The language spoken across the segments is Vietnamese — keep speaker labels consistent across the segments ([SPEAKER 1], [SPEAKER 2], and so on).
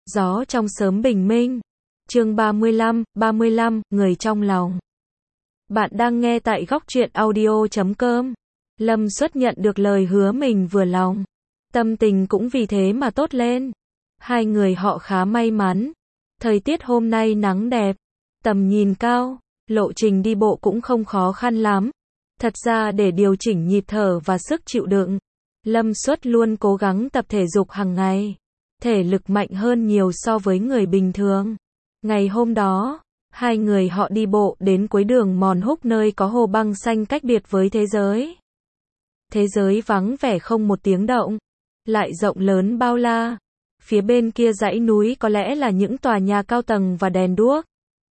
[SPEAKER 1] Gió trong sớm bình minh. Chương 35, người trong lòng. Bạn đang nghe tại góc truyện audio.com. Lâm Xuất nhận được lời hứa mình vừa lòng. Tâm tình cũng vì thế mà tốt lên. Hai người họ khá may mắn. Thời tiết hôm nay nắng đẹp, tầm nhìn cao, lộ trình đi bộ cũng không khó khăn lắm. Thật ra để điều chỉnh nhịp thở và sức chịu đựng, Lâm Xuất luôn cố gắng tập thể dục hàng ngày. Thể lực mạnh hơn nhiều so với người bình thường. Ngày hôm đó, hai người họ đi bộ đến cuối đường Mòn Húc nơi có hồ băng xanh cách biệt với thế giới. Thế giới vắng vẻ không một tiếng động, lại rộng lớn bao la. Phía bên kia dãy núi có lẽ là những tòa nhà cao tầng và đèn đuốc.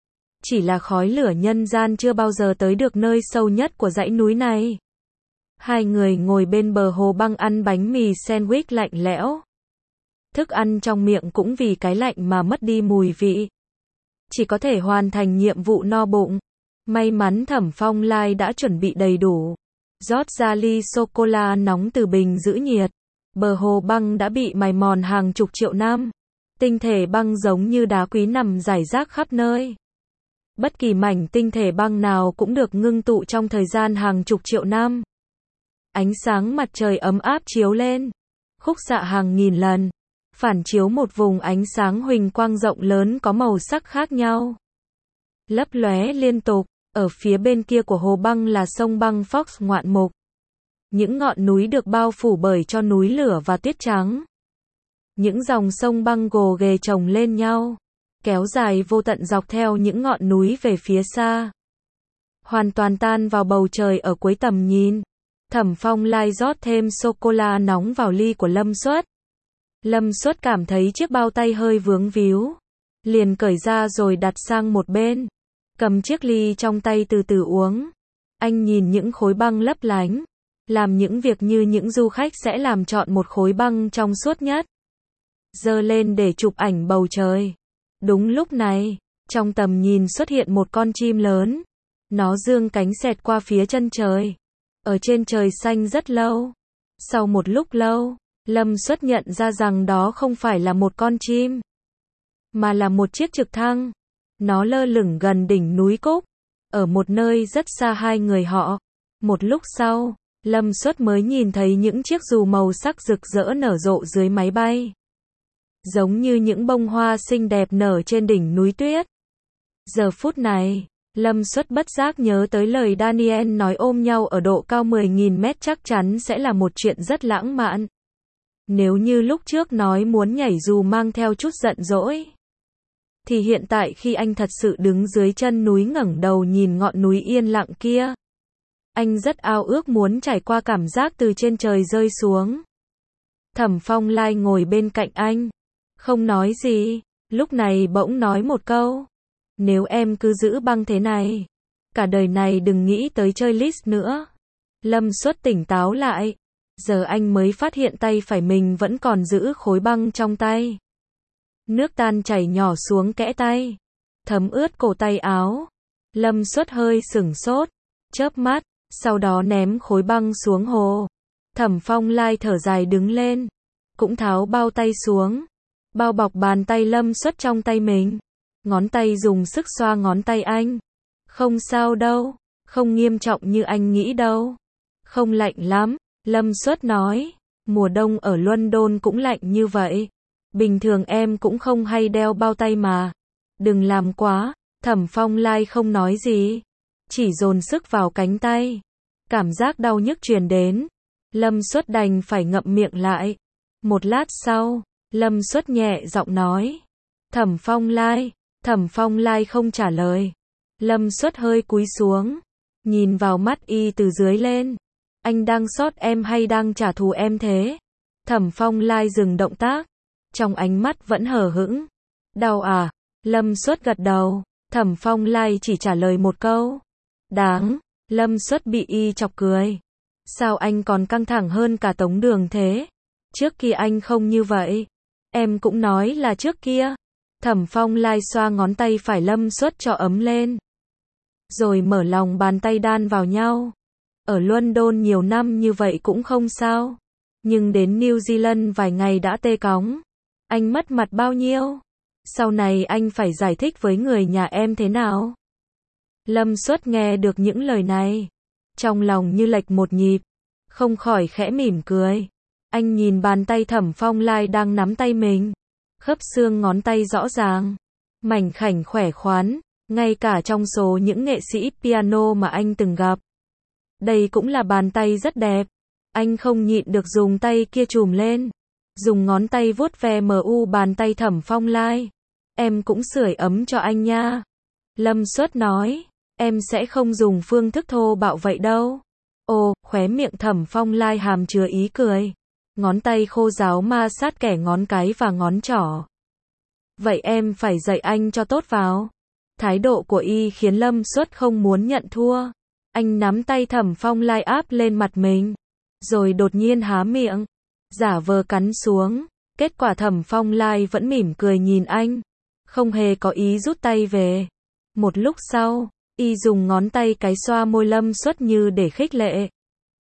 [SPEAKER 1] Chỉ là khói lửa nhân gian chưa bao giờ tới được nơi sâu nhất của dãy núi này. Hai người ngồi bên bờ hồ băng ăn bánh mì sandwich lạnh lẽo. Thức ăn trong miệng cũng vì cái lạnh mà mất đi mùi vị. Chỉ có thể hoàn thành nhiệm vụ no bụng. May mắn Thẩm Phong Lai đã chuẩn bị đầy đủ. Rót ra ly sô-cô-la nóng từ bình giữ nhiệt. Bờ hồ băng đã bị mài mòn hàng chục triệu năm. Tinh thể băng giống như đá quý nằm rải rác khắp nơi. Bất kỳ mảnh tinh thể băng nào cũng được ngưng tụ trong thời gian hàng chục triệu năm. Ánh sáng mặt trời ấm áp chiếu lên, khúc xạ hàng nghìn lần, phản chiếu một vùng ánh sáng huỳnh quang rộng lớn có màu sắc khác nhau. Lấp lóe liên tục, ở phía bên kia của hồ băng là sông băng Fox ngoạn mục. Những ngọn núi được bao phủ bởi cho núi lửa và tuyết trắng. Những dòng sông băng gồ ghề chồng lên nhau, kéo dài vô tận dọc theo những ngọn núi về phía xa. Hoàn toàn tan vào bầu trời ở cuối tầm nhìn. Thẩm Phong Lai rót thêm sô-cô-la nóng vào ly của Lâm Xuất. Lâm Xuất cảm thấy chiếc bao tay hơi vướng víu. Liền cởi ra rồi đặt sang một bên. Cầm chiếc ly trong tay từ từ uống. Anh nhìn những khối băng lấp lánh. Làm những việc như những du khách sẽ làm, chọn một khối băng trong suốt nhất. Giơ lên để chụp ảnh bầu trời. Đúng lúc này, trong tầm nhìn xuất hiện một con chim lớn. Nó dương cánh xẹt qua phía chân trời. Ở trên trời xanh rất lâu. Sau một lúc lâu, Lâm Xuất nhận ra rằng đó không phải là một con chim, mà là một chiếc trực thăng. Nó lơ lửng gần đỉnh núi Cúc, ở một nơi rất xa hai người họ. Một lúc sau, Lâm Xuất mới nhìn thấy những chiếc dù màu sắc rực rỡ nở rộ dưới máy bay. Giống như những bông hoa xinh đẹp nở trên đỉnh núi tuyết. Giờ phút này, Lâm Xuất bất giác nhớ tới lời Daniel nói ôm nhau ở độ cao 10.000 mét chắc chắn sẽ là một chuyện rất lãng mạn. Nếu như lúc trước nói muốn nhảy dù mang theo chút giận dỗi, thì hiện tại khi anh thật sự đứng dưới chân núi ngẩng đầu nhìn ngọn núi yên lặng kia, anh rất ao ước muốn trải qua cảm giác từ trên trời rơi xuống. Thẩm Phong Lai ngồi bên cạnh anh, không nói gì, lúc này bỗng nói một câu. Nếu em cứ giữ băng thế này, cả đời này đừng nghĩ tới chơi list nữa. Lâm Xuất tỉnh táo lại. Giờ anh mới phát hiện tay phải mình vẫn còn giữ khối băng trong tay. Nước tan chảy nhỏ xuống kẽ tay, thấm ướt cổ tay áo. Lâm Xuất hơi sửng sốt, chớp mắt, sau đó ném khối băng xuống hồ. Thẩm Phong Lai thở dài đứng lên, cũng tháo bao tay xuống, bao bọc bàn tay Lâm Xuất trong tay mình. Ngón tay dùng sức xoa ngón tay anh. Không sao đâu, không nghiêm trọng như anh nghĩ đâu. Không lạnh lắm, Lâm Xuất nói. Mùa đông ở London cũng lạnh như vậy. Bình thường em cũng không hay đeo bao tay mà. Đừng làm quá. Thẩm Phong Lai không nói gì, chỉ dồn sức vào cánh tay. Cảm giác đau nhức truyền đến. Lâm Xuất đành phải ngậm miệng lại. Một lát sau, Lâm Xuất nhẹ giọng nói. Thẩm Phong Lai. Thẩm Phong Lai không trả lời. Lâm Xuất hơi cúi xuống, nhìn vào mắt y từ dưới lên. Anh đang sót em hay đang trả thù em thế? Thẩm Phong Lai dừng động tác, trong ánh mắt vẫn hờ hững. Đau à? Lâm Xuất gật đầu. Thẩm Phong Lai chỉ trả lời một câu. Đáng. Lâm Xuất bị y chọc cười. Sao anh còn căng thẳng hơn cả Tống Đường thế? Trước kia anh không như vậy. Em cũng nói là trước kia. Thẩm Phong Lai xoa ngón tay phải Lâm Xuất cho ấm lên, rồi mở lòng bàn tay đan vào nhau. Ở London nhiều năm như vậy cũng không sao, nhưng đến New Zealand vài ngày đã tê cóng. Anh mất mặt bao nhiêu? Sau này anh phải giải thích với người nhà em thế nào? Lâm Xuất nghe được những lời này, trong lòng như lệch một nhịp, không khỏi khẽ mỉm cười. Anh nhìn bàn tay Thẩm Phong Lai đang nắm tay mình, khớp xương ngón tay rõ ràng, mảnh khảnh khỏe khoắn, ngay cả trong số những nghệ sĩ piano mà anh từng gặp. Đây cũng là bàn tay rất đẹp. Anh không nhịn được dùng tay kia chùm lên, dùng ngón tay vuốt ve bàn tay Thẩm Phong Lai. Em cũng sưởi ấm cho anh nha. Lâm Xuất nói, em sẽ không dùng phương thức thô bạo vậy đâu. Ồ, khóe miệng Thẩm Phong Lai hàm chứa ý cười. Ngón tay khô ráo ma sát kẻ ngón cái và ngón trỏ. Vậy em phải dạy anh cho tốt vào. Thái độ của y khiến Lâm Xuất không muốn nhận thua. Anh nắm tay Thẩm Phong Lai áp lên mặt mình, rồi đột nhiên há miệng, giả vờ cắn xuống. Kết quả Thẩm Phong Lai vẫn mỉm cười nhìn anh, không hề có ý rút tay về. Một lúc sau, y dùng ngón tay cái xoa môi Lâm Xuất như để khích lệ.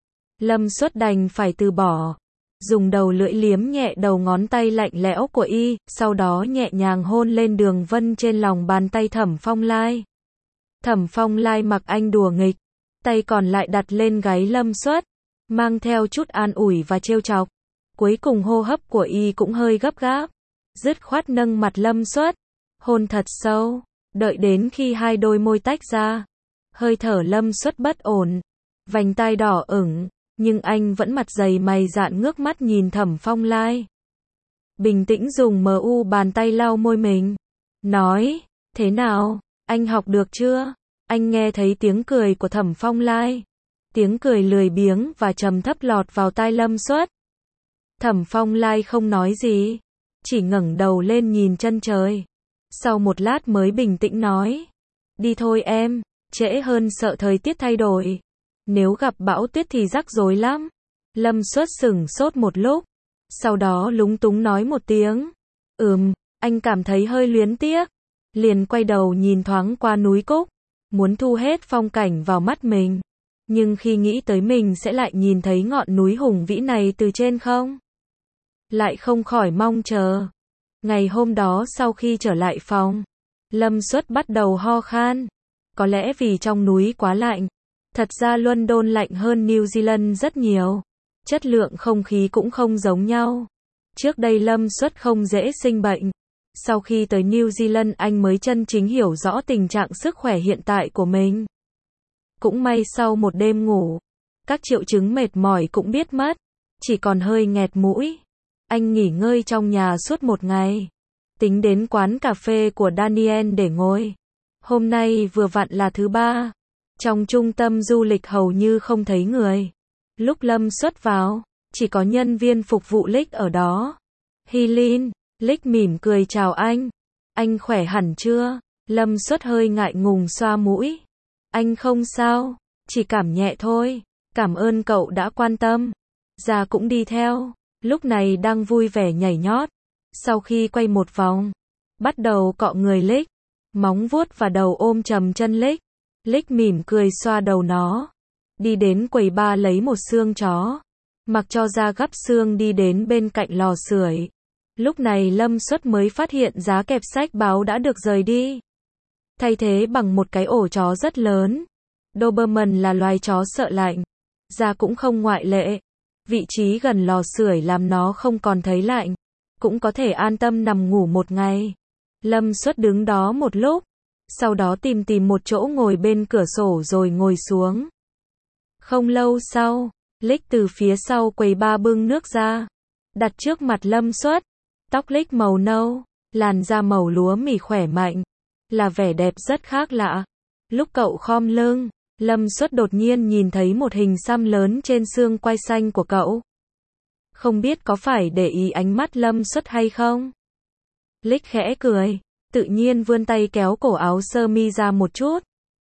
[SPEAKER 1] Lâm Xuất đành phải từ bỏ, dùng đầu lưỡi liếm nhẹ đầu ngón tay lạnh lẽo của y, sau đó nhẹ nhàng hôn lên đường vân trên lòng bàn tay Thẩm Phong Lai. Thẩm Phong Lai mặc anh đùa nghịch, tay còn lại đặt lên gáy Lâm Xuất, mang theo chút an ủi và trêu chọc. Cuối cùng hô hấp của y cũng hơi gấp gáp, dứt khoát nâng mặt Lâm Xuất, hôn thật sâu, đợi đến khi hai đôi môi tách ra. Hơi thở Lâm Xuất bất ổn, vành tai đỏ ửng, nhưng anh vẫn mặt dày mày dạn ngước mắt nhìn Thẩm Phong Lai. Bình tĩnh dùng bàn tay lau môi mình, nói, thế nào, anh học được chưa? Anh nghe thấy tiếng cười của Thẩm Phong Lai, tiếng cười lười biếng và trầm thấp lọt vào tai Lâm Xuất. Thẩm Phong Lai không nói gì, chỉ ngẩng đầu lên nhìn chân trời. Sau một lát mới bình tĩnh nói, đi thôi em, trễ hơn sợ thời tiết thay đổi. Nếu gặp bão tuyết thì rắc rối lắm. Lâm Xuất sửng sốt một lúc, sau đó lúng túng nói một tiếng. Anh cảm thấy hơi luyến tiếc. Liền quay đầu nhìn thoáng qua núi Cúc, muốn thu hết phong cảnh vào mắt mình. Nhưng khi nghĩ tới mình sẽ lại nhìn thấy ngọn núi hùng vĩ này từ trên không, lại không khỏi mong chờ. Ngày hôm đó sau khi trở lại phòng, Lâm Xuất bắt đầu ho khan. Có lẽ vì trong núi quá lạnh. Thật ra London lạnh hơn New Zealand rất nhiều. Chất lượng không khí cũng không giống nhau. Trước đây Lâm Xuất không dễ sinh bệnh. Sau khi tới New Zealand anh mới chân chính hiểu rõ tình trạng sức khỏe hiện tại của mình. Cũng may sau một đêm ngủ, các triệu chứng mệt mỏi cũng biết mất. Chỉ còn hơi nghẹt mũi. Anh nghỉ ngơi trong nhà suốt một ngày. Tính đến quán cà phê của Daniel để ngồi. Hôm nay vừa vặn là thứ ba. Trong trung tâm du lịch hầu như không thấy người. Lúc Lâm Xuất vào, chỉ có nhân viên phục vụ Lick ở đó. Hilin, Lick mỉm cười chào anh. Anh khỏe hẳn chưa? Lâm Xuất hơi ngại ngùng xoa mũi. Anh không sao, chỉ cảm nhẹ thôi. Cảm ơn cậu đã quan tâm. Già cũng đi theo. Lúc này đang vui vẻ nhảy nhót. Sau khi quay một vòng, bắt đầu cọ người Lick, móng vuốt và đầu ôm chầm chân Lick. Lick mỉm cười xoa đầu nó. Đi đến quầy bar lấy một xương chó, mặc cho ra gắp xương đi đến bên cạnh lò sưởi. Lúc này Lâm Xuất mới phát hiện giá kẹp sách báo đã được rời đi, thay thế bằng một cái ổ chó rất lớn. Doberman là loài chó sợ lạnh, da cũng không ngoại lệ. Vị trí gần lò sưởi làm nó không còn thấy lạnh, cũng có thể an tâm nằm ngủ một ngày. Lâm Xuất đứng đó một lúc, sau đó tìm một chỗ ngồi bên cửa sổ rồi ngồi xuống. Không lâu sau, Lick từ phía sau quầy bar bưng nước ra, đặt trước mặt Lâm Xuất. Tóc Lick màu nâu, làn da màu lúa mì khỏe mạnh, là vẻ đẹp rất khác lạ. Lúc cậu khom lưng, Lâm Xuất đột nhiên nhìn thấy một hình xăm lớn trên xương quai xanh của cậu. Không biết có phải để ý ánh mắt Lâm Xuất hay không? Lick khẽ cười, tự nhiên vươn tay kéo cổ áo sơ mi ra một chút.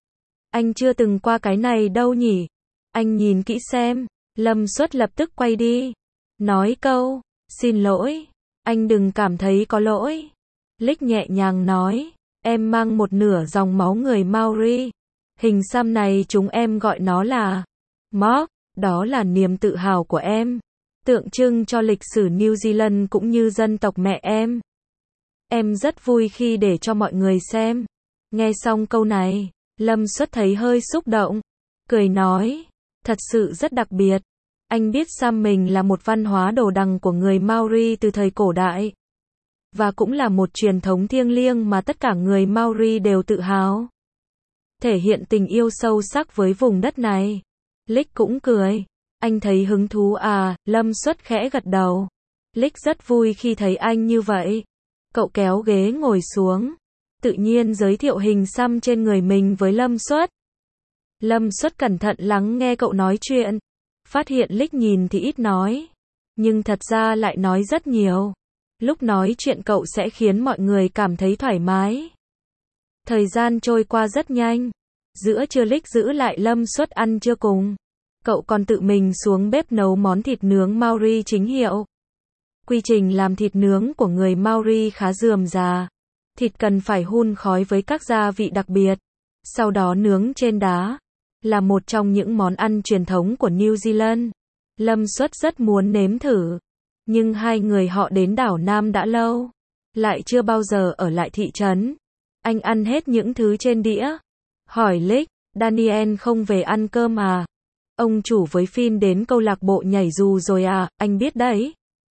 [SPEAKER 1] Anh chưa từng qua cái này đâu nhỉ? Anh nhìn kỹ xem. Lâm Xuất lập tức quay đi, nói câu, xin lỗi, anh đừng cảm thấy có lỗi. Lick nhẹ nhàng nói, em mang một nửa dòng máu người Maori. Hình xăm này chúng em gọi nó là Mark, đó là niềm tự hào của em. tượng trưng cho lịch sử New Zealand cũng như dân tộc mẹ em. Em rất vui khi để cho mọi người xem. Nghe xong câu này, Lâm Xuất thấy hơi xúc động, cười nói, thật sự rất đặc biệt. Anh biết Sam mình là một văn hóa đồ đằng của người Maori từ thời cổ đại. Và cũng là một truyền thống thiêng liêng mà tất cả người Maori đều tự hào. Thể hiện tình yêu sâu sắc với vùng đất này. Lick cũng cười. Anh thấy hứng thú à, Lâm Xuất khẽ gật đầu. Lick rất vui khi thấy anh như vậy. Cậu kéo ghế ngồi xuống. Tự nhiên giới thiệu hình xăm trên người mình với Lâm Xuất. Lâm Xuất cẩn thận lắng nghe cậu nói chuyện. Phát hiện Lick nhìn thì ít nói. Nhưng thật ra lại nói rất nhiều. Lúc nói chuyện cậu sẽ khiến mọi người cảm thấy thoải mái. Thời gian trôi qua rất nhanh. Giữa trưa Lick giữ lại Lâm Xuất ăn trưa cùng. Cậu còn tự mình xuống bếp nấu món thịt nướng Maori chính hiệu. Quy trình làm thịt nướng của người Maori khá rườm rà. Thịt cần phải hun khói với các gia vị đặc biệt. Sau đó nướng trên đá. Là một trong những món ăn truyền thống của New Zealand. Lâm Xuất rất muốn nếm thử. Nhưng hai người họ đến đảo Nam đã lâu. Lại chưa bao giờ ở lại thị trấn. Anh ăn hết những thứ trên đĩa. Hỏi Lick, Daniel không về ăn cơm à? Ông chủ với Finn đến câu lạc bộ nhảy dù rồi à, anh biết đấy.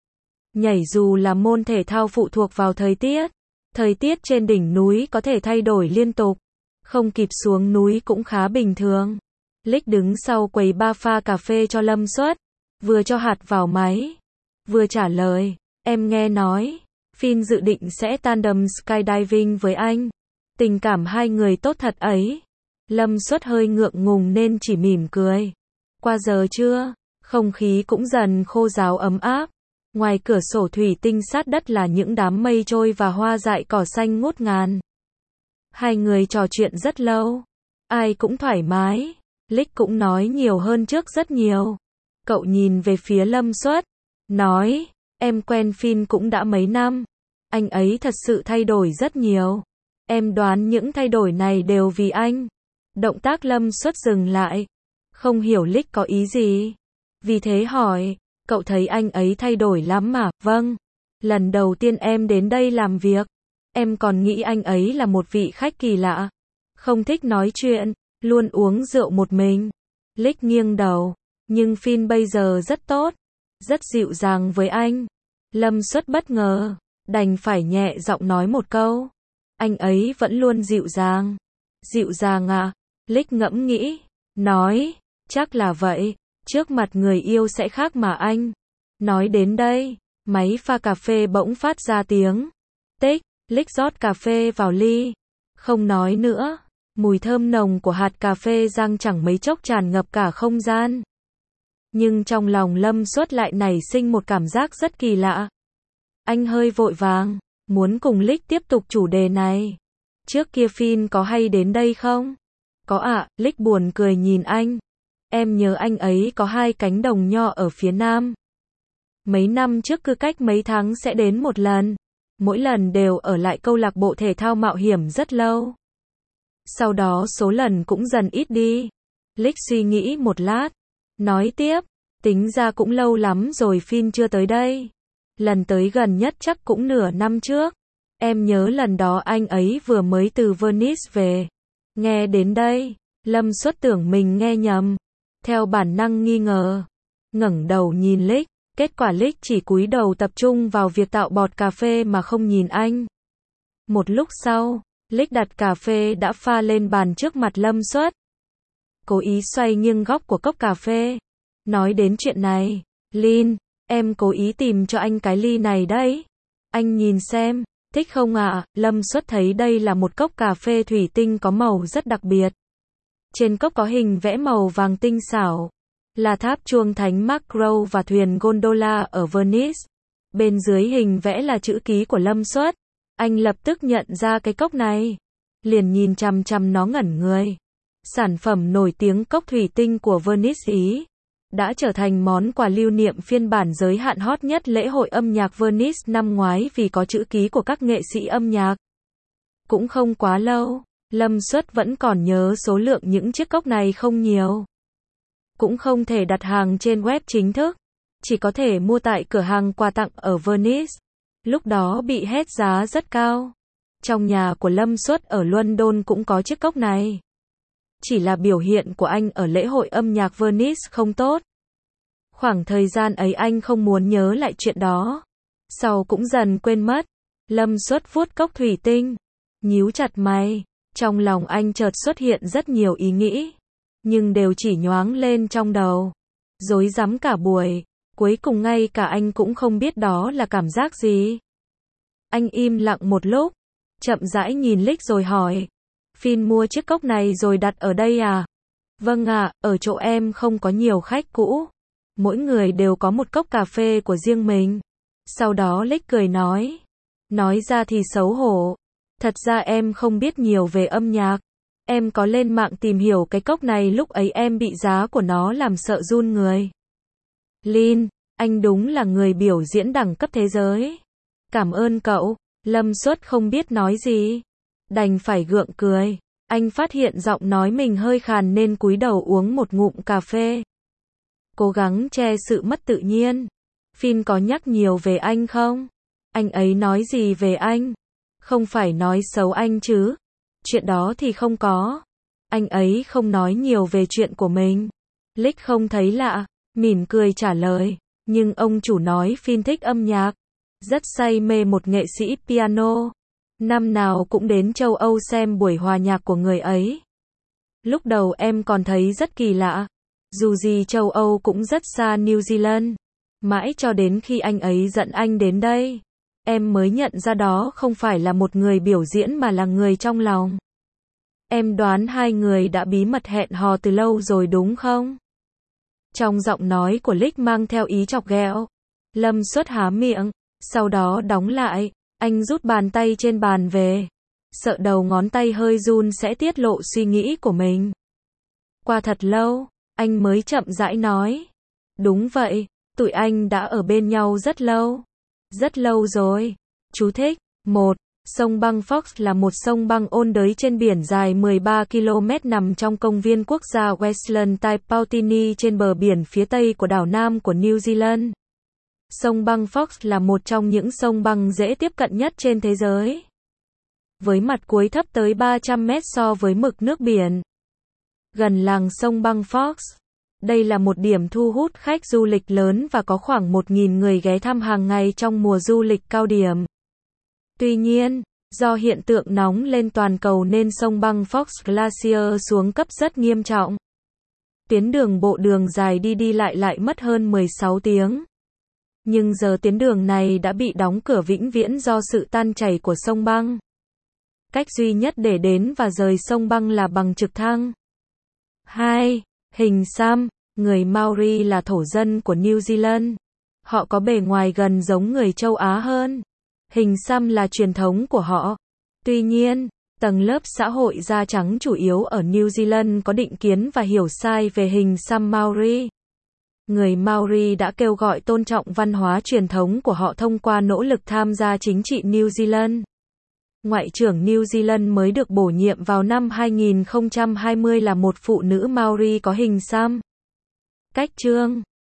[SPEAKER 1] Nhảy dù là môn thể thao phụ thuộc vào thời tiết. Thời tiết trên đỉnh núi có thể thay đổi liên tục. Không kịp xuống núi cũng khá bình thường. Lick đứng sau quầy bar pha cà phê cho Lâm Xuất. Vừa cho hạt vào máy. Vừa trả lời, em nghe nói. Finn dự định sẽ tandem skydiving với anh. Tình cảm hai người tốt thật ấy. Lâm Xuất hơi ngượng ngùng nên chỉ mỉm cười. Qua giờ chưa? Không khí cũng dần khô ráo ấm áp. Ngoài cửa sổ thủy tinh sát đất là những đám mây trôi và hoa dại cỏ xanh ngút ngàn. Hai người trò chuyện rất lâu. Ai cũng thoải mái. Lick cũng nói nhiều hơn trước rất nhiều. Cậu nhìn về phía Lâm Xuất. Nói, em quen Finn cũng đã mấy năm. Anh ấy thật sự thay đổi rất nhiều. Em đoán những thay đổi này đều vì anh. Động tác Lâm Xuất dừng lại. Không hiểu Lick có ý gì. Vì thế hỏi, cậu thấy anh ấy thay đổi lắm mà? Vâng. Lần đầu tiên em đến đây làm việc, em còn nghĩ anh ấy là một vị khách kỳ lạ. Không thích nói chuyện, luôn uống rượu một mình. Lick nghiêng đầu. Nhưng Finn bây giờ rất tốt. Rất dịu dàng với anh. Lâm Xuất bất ngờ. Đành phải nhẹ giọng nói một câu. Anh ấy vẫn luôn dịu dàng. Dịu dàng à? Lick ngẫm nghĩ. Nói. Chắc là vậy. Trước mặt người yêu sẽ khác mà anh. Nói đến đây. Máy pha cà phê bỗng phát ra tiếng. Tích. Lick rót cà phê vào ly. Không nói nữa. Mùi thơm nồng của hạt cà phê rang chẳng mấy chốc tràn ngập cả không gian. Nhưng trong lòng Lâm Xuất lại nảy sinh một cảm giác rất kỳ lạ. Anh hơi vội vàng, muốn cùng Lick tiếp tục chủ đề này. Trước kia Finn có hay đến đây không? Có ạ, Lick buồn cười nhìn anh. Em nhớ anh ấy có 2 cánh đồng nho ở phía nam. Mấy năm trước cứ cách mấy tháng sẽ đến một lần. Mỗi lần đều ở lại câu lạc bộ thể thao mạo hiểm rất lâu. Sau đó số lần cũng dần ít đi. Lick suy nghĩ một lát. Nói tiếp, tính ra cũng lâu lắm rồi Finn chưa tới đây. Lần tới gần nhất chắc cũng nửa năm trước. Em nhớ lần đó anh ấy vừa mới từ Venice về. Nghe đến đây, Lâm Xuất tưởng mình nghe nhầm. Theo bản năng nghi ngờ. Ngẩng đầu nhìn Lick. Kết quả Lick chỉ cúi đầu tập trung vào việc tạo bọt cà phê mà không nhìn anh. Một lúc sau, Lick đặt cà phê đã pha lên bàn trước mặt Lâm Xuất. Cố ý xoay nghiêng góc của cốc cà phê. Nói đến chuyện này, Lin, em cố ý tìm cho anh cái ly này đấy. Anh nhìn xem, thích không ạ? Lâm Xuất thấy đây là một cốc cà phê thủy tinh có màu rất đặc biệt. Trên cốc có hình vẽ màu vàng tinh xảo. Là tháp chuông thánh Mark Row và thuyền gondola ở Venice. Bên dưới hình vẽ là chữ ký của Lâm Xuất. Anh lập tức nhận ra cái cốc này. Liền nhìn chằm chằm nó ngẩn người. Sản phẩm nổi tiếng cốc thủy tinh của Venice Ý. Đã trở thành món quà lưu niệm phiên bản giới hạn hot nhất lễ hội âm nhạc Venice năm ngoái vì có chữ ký của các nghệ sĩ âm nhạc. Cũng không quá lâu, Lâm Xuất vẫn còn nhớ số lượng những chiếc cốc này không nhiều. Cũng không thể đặt hàng trên web chính thức. chỉ có thể mua tại cửa hàng quà tặng ở Venice. Lúc đó bị hét giá rất cao. Trong nhà của Lâm Xuất ở London cũng có chiếc cốc này. Chỉ là biểu hiện của anh ở lễ hội âm nhạc Venice không tốt. Khoảng thời gian ấy anh không muốn nhớ lại chuyện đó. Sau cũng dần quên mất. Lâm Xuất vuốt cốc thủy tinh, nhíu chặt mày. Trong lòng anh chợt xuất hiện rất nhiều ý nghĩ, nhưng đều chỉ nhoáng lên trong đầu. Rối rắm cả buổi, cuối cùng ngay cả anh cũng không biết đó là cảm giác gì. Anh im lặng một lúc, chậm rãi nhìn Lick rồi hỏi. Phin mua chiếc cốc này rồi đặt ở đây à? Vâng ạ, ở chỗ em không có nhiều khách cũ. Mỗi người đều có một cốc cà phê của riêng mình. Sau đó Lick cười nói. Nói ra thì xấu hổ. Thật ra em không biết nhiều về âm nhạc. Em có lên mạng tìm hiểu cái cốc này, lúc ấy em bị giá của nó làm sợ run người. Lin, anh đúng là người biểu diễn đẳng cấp thế giới. Cảm ơn cậu. Lâm Xuất không biết nói gì, đành phải gượng cười. Anh phát hiện giọng nói mình hơi khàn nên cúi đầu uống một ngụm cà phê. Cố gắng che sự mất tự nhiên. Phin có nhắc nhiều về anh không? Anh ấy nói gì về anh? Không phải nói xấu anh chứ? Chuyện đó thì không có. Anh ấy không nói nhiều về chuyện của mình. Lick không thấy lạ, mỉm cười trả lời. Nhưng ông chủ nói Phin thích âm nhạc. Rất say mê một nghệ sĩ piano. Năm nào cũng đến châu Âu xem buổi hòa nhạc của người ấy. Lúc đầu em còn thấy rất kỳ lạ. Dù gì châu Âu cũng rất xa New Zealand. Mãi cho đến khi anh ấy dẫn anh đến đây, em mới nhận ra đó không phải là một người biểu diễn mà là người trong lòng. Em đoán hai người đã bí mật hẹn hò từ lâu rồi đúng không? Trong giọng nói của Lick mang theo ý chọc ghẹo. Lâm Xuất há miệng, sau đó đóng lại. Anh rút bàn tay trên bàn về, sợ đầu ngón tay hơi run sẽ tiết lộ suy nghĩ của mình. Qua thật lâu, anh mới chậm rãi nói. Đúng vậy, tụi anh đã ở bên nhau rất lâu. Rất lâu rồi. Chú thích. 1. Sông băng Fox là một sông băng ôn đới trên biển dài 13 km nằm trong công viên quốc gia Westland Tai Pautini trên bờ biển phía tây của đảo Nam của New Zealand. Sông băng Fox là một trong những sông băng dễ tiếp cận nhất trên thế giới. Với mặt cuối thấp tới 300 mét so với mực nước biển. Gần làng sông băng Fox. Đây là một điểm thu hút khách du lịch lớn và có khoảng 1.000 người ghé thăm hàng ngày trong mùa du lịch cao điểm. Tuy nhiên, do hiện tượng nóng lên toàn cầu nên sông băng Fox Glacier xuống cấp rất nghiêm trọng. Tuyến đường bộ đường dài đi lại mất hơn 16 tiếng. Nhưng giờ tuyến đường này đã bị đóng cửa vĩnh viễn do sự tan chảy của sông băng. Cách duy nhất để đến và rời sông băng là bằng trực thăng. 2. Hình xăm. Người Maori là thổ dân của New Zealand. Họ có bề ngoài gần giống người châu Á hơn. Hình xăm là truyền thống của họ. Tuy nhiên, tầng lớp xã hội da trắng chủ yếu ở New Zealand có định kiến và hiểu sai về hình xăm Maori. Người Maori đã kêu gọi tôn trọng văn hóa truyền thống của họ thông qua nỗ lực tham gia chính trị New Zealand. Ngoại trưởng New Zealand mới được bổ nhiệm vào năm 2020 là một phụ nữ Maori có hình xăm. Cách chương